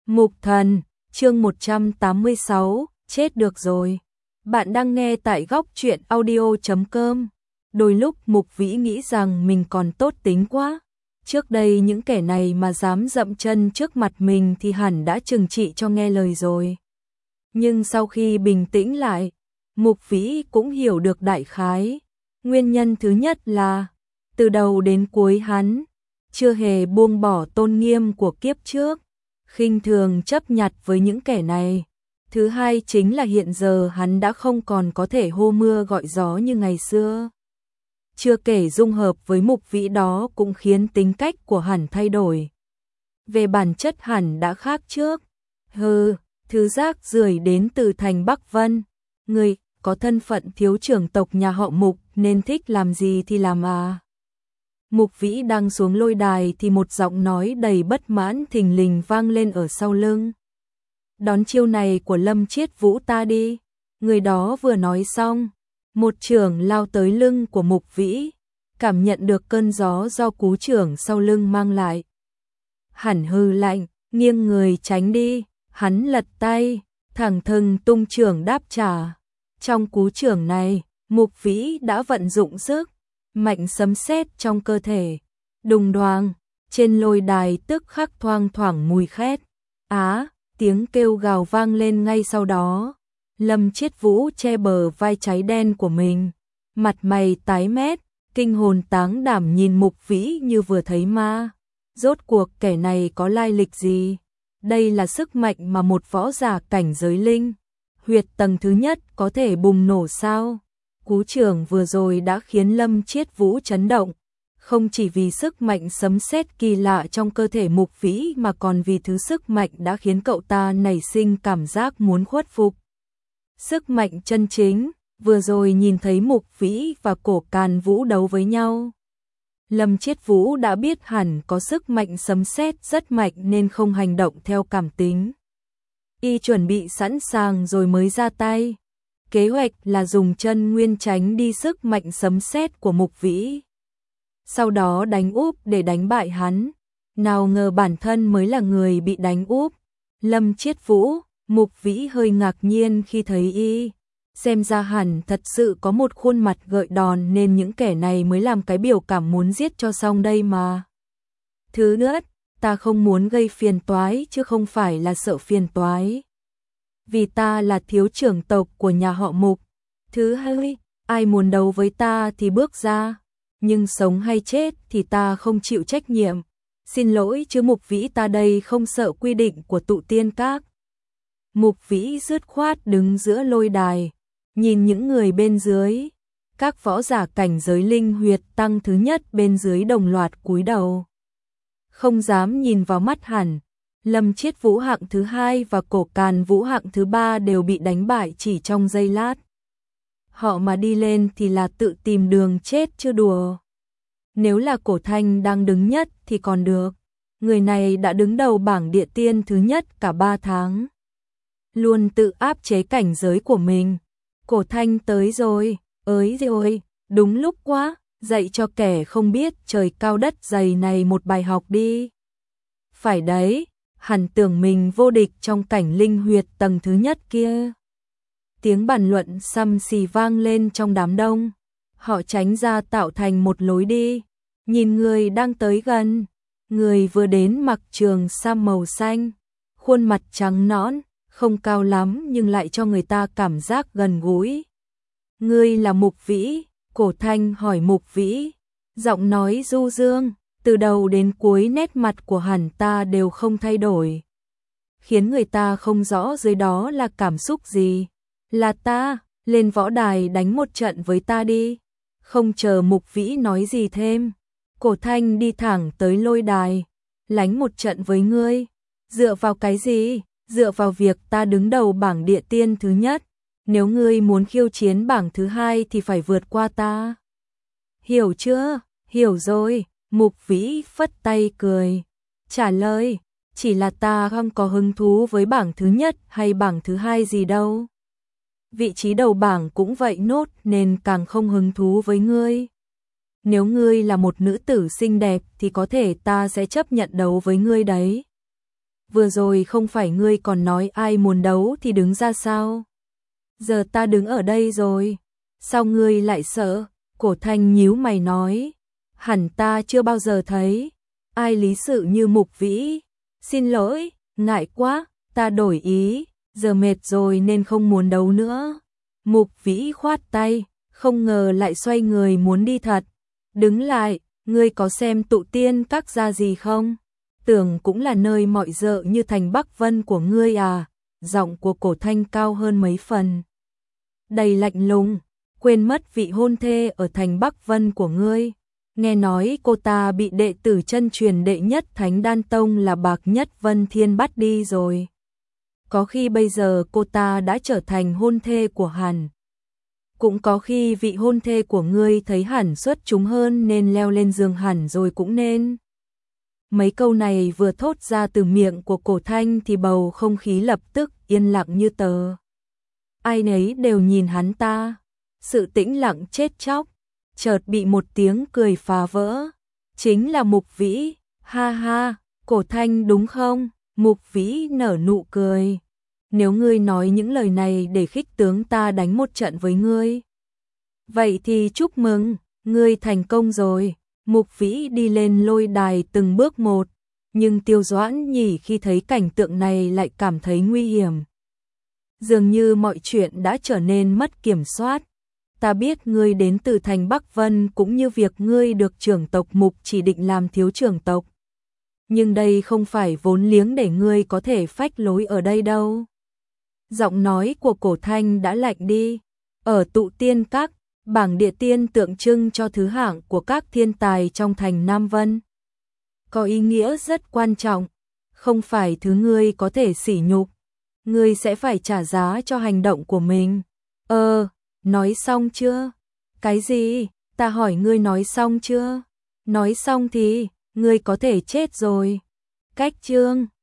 Mục Thần, chương 186, chết được rồi. Bạn đang nghe tại góc truyện audio.com. Đôi lúc Mục Vĩ nghĩ rằng mình còn tốt tính quá. Trước đây những kẻ này mà dám dậm chân trước mặt mình thì hẳn đã trừng trị cho nghe lời rồi. Nhưng sau khi bình tĩnh lại, Mục Vĩ cũng hiểu được đại khái. Nguyên nhân thứ nhất là, từ đầu đến cuối hắn chưa hề buông bỏ tôn nghiêm của kiếp trước, khinh thường chấp nhặt với những kẻ này. Thứ hai chính là hiện giờ hắn đã không còn có thể hô mưa gọi gió như ngày xưa. Chưa kể dung hợp với Mục Vĩ đó cũng khiến tính cách của hắn thay đổi. Về bản chất hắn đã khác trước. Thứ rác rưởi đến từ thành Bắc Vân. Người có thân phận thiếu trưởng tộc nhà họ Mục nên thích làm gì thì làm à. Mục Vĩ đang xuống lôi đài thì một giọng nói đầy bất mãn thình lình vang lên ở sau lưng. Đón chiêu này của Lâm Chiết Vũ ta đi. Người đó vừa nói xong, một chưởng lao tới lưng của Mục Vĩ, cảm nhận được cơn gió do cú chưởng sau lưng mang lại. Hắn hừ lạnh, nghiêng người tránh đi, hắn lật tay, thẳng thừng tung chưởng đáp trả. Trong cú chưởng này, Mục Vĩ đã vận dụng sức mạnh sấm sét trong cơ thể. Đùng đoàng, trên lôi đài tức khắc thoang thoảng mùi khét. Tiếng kêu gào vang lên ngay sau đó. Lâm Chiết Vũ che bờ vai cháy đen của mình, mặt mày tái mét, kinh hồn táng đảm nhìn Mục Vĩ như vừa thấy ma. Rốt cuộc kẻ này có lai lịch gì? Đây là sức mạnh mà một võ giả cảnh giới linh huyệt tầng thứ nhất có thể bùng nổ sao? Cú chưởng vừa rồi đã khiến Lâm Chiết Vũ chấn động, không chỉ vì sức mạnh sấm sét kỳ lạ trong cơ thể Mục Vĩ mà còn vì thứ sức mạnh đã khiến cậu ta nảy sinh cảm giác muốn khuất phục. Sức mạnh chân chính, vừa rồi nhìn thấy Mục Vĩ và Cổ Càn Vũ đấu với nhau. Lâm Chiết Vũ đã biết hẳn có sức mạnh sấm sét rất mạnh nên không hành động theo cảm tính. Y chuẩn bị sẵn sàng rồi mới ra tay. Kế hoạch là dùng chân nguyên tránh đi sức mạnh sấm sét của Mục Vĩ, sau đó đánh úp để đánh bại hắn. Nào ngờ bản thân mới là người bị đánh úp. Lâm Chiết Vũ, Mục Vĩ hơi ngạc nhiên khi thấy y. Xem ra hẳn thật sự có một khuôn mặt gợi đòn nên những kẻ này mới làm cái biểu cảm muốn giết cho xong đây mà. Thứ nữa, ta không muốn gây phiền toái chứ không phải là sợ phiền toái. Vì ta là thiếu trưởng tộc của nhà họ Mục. Thứ hai, ai muốn đấu với ta thì bước ra. Nhưng sống hay chết thì ta không chịu trách nhiệm. Xin lỗi chứ Mục Vĩ ta đây không sợ quy định của tụ tiên các. Mục Vĩ dứt khoát đứng giữa lôi đài, nhìn những người bên dưới. Các võ giả cảnh giới linh huyệt tăng thứ nhất bên dưới đồng loạt cúi đầu, không dám nhìn vào mắt hẳn. Lâm Chiết Vũ hạng thứ hai và Cổ Càn Vũ hạng thứ ba đều bị đánh bại chỉ trong giây lát. Họ mà đi lên thì là tự tìm đường chết chưa đùa. Nếu là Cổ Thanh đang đứng nhất thì còn được. Người này đã đứng đầu bảng địa tiên thứ nhất cả 3 tháng. Luôn tự áp chế cảnh giới của mình. Cổ Thanh tới rồi, ới rồi, đúng lúc quá, dạy cho kẻ không biết trời cao đất dày này một bài học đi. Phải đấy, hẳn tưởng mình vô địch trong cảnh linh huyệt tầng thứ nhất kia. Tiếng bàn luận xăm xì vang lên trong đám đông. Họ tránh ra tạo thành một lối đi. Nhìn người đang tới gần. Người vừa đến mặc trường sam màu xanh, khuôn mặt trắng nõn, không cao lắm nhưng lại cho người ta cảm giác gần gũi. Ngươi là Mục Vĩ? Cổ Thanh hỏi Mục Vĩ. Giọng nói du dương, từ đầu đến cuối nét mặt của hắn ta đều không thay đổi, khiến người ta không rõ dưới đó là cảm xúc gì. Là ta, lên võ đài đánh một trận với ta đi. Không chờ Mục Vĩ nói gì thêm, Cổ Thanh đi thẳng tới lôi đài. Lánh một trận với ngươi? Dựa vào cái gì? Dựa vào việc ta đứng đầu bảng địa tiên thứ nhất. Nếu ngươi muốn khiêu chiến bảng thứ hai thì phải vượt qua ta. Hiểu chưa? Hiểu rồi. Mục Vĩ phất tay cười, trả lời, chỉ là ta không có hứng thú với bảng thứ nhất hay bảng thứ hai gì đâu. Vị trí đầu bảng cũng vậy nốt nên càng không hứng thú với ngươi. Nếu ngươi là một nữ tử xinh đẹp thì có thể ta sẽ chấp nhận đấu với ngươi đấy. vừa rồi không phải ngươi còn nói ai muốn đấu thì đứng ra sao? Giờ ta đứng ở đây rồi, sao ngươi lại sợ? Cổ Thanh nhíu mày nói, hẳn ta chưa bao giờ thấy ai lý sự như Mục Vĩ. Xin lỗi, ngại quá, ta đổi ý, giờ mệt rồi nên không muốn đấu nữa. Mục Vĩ khoát tay, không ngờ lại xoay người muốn đi thật. Đứng lại, ngươi có xem Tụ Tiên Các ra gì không? Tưởng cũng là nơi mọi dợ như thành Bắc Vân của ngươi à? Giọng của Cổ Thanh cao hơn mấy phần, đầy lạnh lùng, quên mất vị hôn thê ở thành Bắc Vân của ngươi. Nghe nói cô ta bị đệ tử chân truyền đệ nhất Thánh Đan Tông là Bạc Nhất Vân Thiên bắt đi rồi. Có khi bây giờ cô ta đã trở thành hôn thê của Hàn. Cũng có khi vị hôn thê của ngươi thấy Hàn xuất chúng hơn nên leo lên giường Hàn rồi cũng nên. Mấy câu này vừa thốt ra từ miệng của Cổ Thanh thì bầu không khí lập tức yên lặng như tờ. Ai nấy đều nhìn hắn ta. Sự tĩnh lặng chết chóc chợt bị một tiếng cười phá vỡ. Chính là Mục Vĩ. Ha ha, Cổ Thanh đúng không? Mục Vĩ nở nụ cười. Nếu ngươi nói những lời này để khích tướng ta đánh một trận với ngươi, vậy thì chúc mừng, ngươi thành công rồi. Mục Vĩ đi lên lôi đài từng bước một, nhưng Tiêu Doãn Nhỉ khi thấy cảnh tượng này lại cảm thấy nguy hiểm. Dường như mọi chuyện đã trở nên mất kiểm soát. Ta biết ngươi đến từ thành Bắc Vân cũng như việc ngươi được trưởng tộc Mục chỉ định làm thiếu trưởng tộc. Nhưng đây không phải vốn liếng để ngươi có thể phách lối ở đây đâu. Giọng nói của Cổ Thanh đã lạnh đi. Ở Tụ Tiên Các, bảng địa tiên tượng trưng cho thứ hạng của các thiên tài trong thành Nam Vân. Có ý nghĩa rất quan trọng, không phải thứ ngươi có thể sỉ nhục. Ngươi sẽ phải trả giá cho hành động của mình. Nói xong chưa? Cái gì? Ta hỏi ngươi nói xong chưa? Nói xong thì, ngươi có thể chết rồi. Cách chương